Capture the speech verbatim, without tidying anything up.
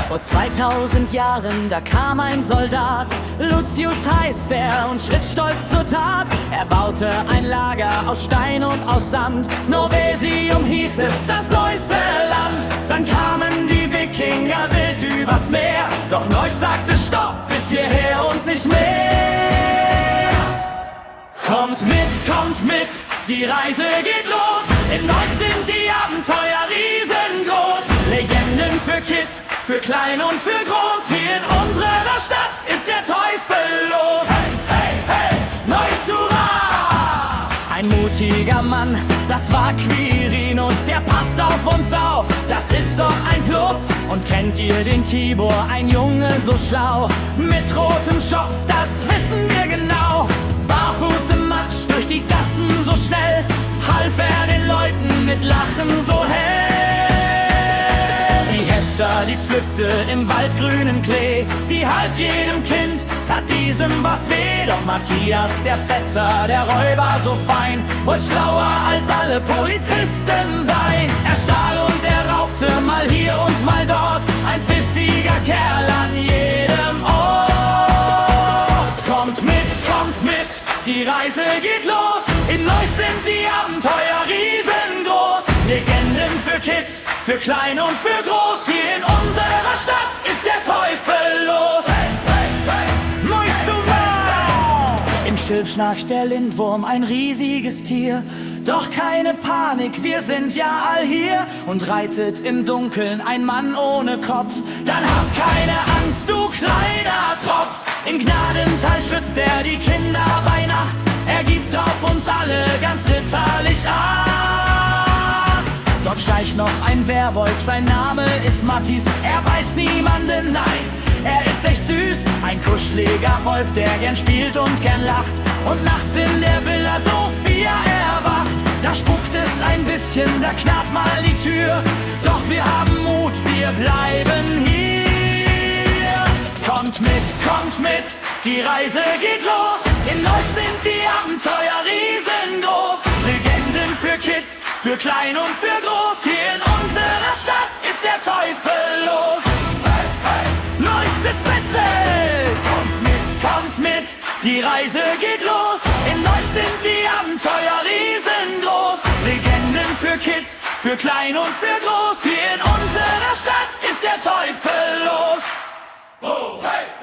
Vor zweitausend Jahren, da kam ein Soldat, Lucius heißt er und schritt stolz zur Tat. Er baute ein Lager aus Stein und aus Sand, Novesium hieß es, das neueste Land. Dann kamen die Wikinger wild übers Meer, doch Neuss sagte Stopp, bis hierher und nicht mehr. Kommt mit, kommt mit, die Reise geht los. In Neuss sind die Abenteuer riesengroß. Legenden für Kids, für klein und für groß. Hier in unserer Stadt ist der Teufel los. Hey, hey, hey, Neuss, hurra! Ein mutiger Mann, das war Quirinus. Der passt auf uns auf, das ist doch ein Plus. Und kennt ihr den Tibor, ein Junge so schlau? Mit rotem Schopf, das wissen wir genau. Barfuß im Matsch, durch die Gassen so schnell, half er den Leuten mit Lachen so hell. Die Hester, die pflückte im waldgrünen Klee, sie half jedem Kind, tat diesem was weh. Doch Matthias, der Fetzer, der Räuber so fein, wollte schlauer als alle Polizisten sein. Er stahl und er raubte mal hier und mal dort, ein pfiffiger Kerl an jedem Ort. Kommt mit, kommt mit, die Reise geht los. In Neuss sind die Abenteuer riesengroß. Legenden für Kids, für klein und für groß. Hier in unserer Stadt ist der Teufel los. Hey, hey, hey, Neuss, du wow! Im Schilf schnarcht der Lindwurm, ein riesiges Tier. Doch keine Panik, wir sind ja all hier. Und reitet im Dunkeln ein Mann ohne Kopf. Dann hab keine Angst, du kleiner Tropf. Im Gnadental schützt er die Kinder bei Nacht. Er gibt auf uns alle ganz ritterlich Acht. Dort schleicht noch ein Werwolf, sein Name ist Mattis. Er beißt niemanden, nein, er ist echt süß. Ein kuscheliger Wolf, der gern spielt und gern lacht. Und nachts in der Villa Sophia erwacht. Da spukt es ein bisschen, da knarrt mal die Tür. Doch wir haben Mut, wir bleiben hier. Kommt mit, kommt mit, die Reise geht los. In Neuss sind die Abenteuer riesengroß. Legenden für Kids, für klein und für groß. Hier in unserer Stadt ist der Teufel los. Hey, hey, Neuss ist Betzel. Kommt mit, kommt mit, die Reise geht los. In Neuss sind die Abenteuer riesengroß. Legenden für Kids, für klein und für groß. Hier in unserer Stadt ist der Teufel los. Oh, hey!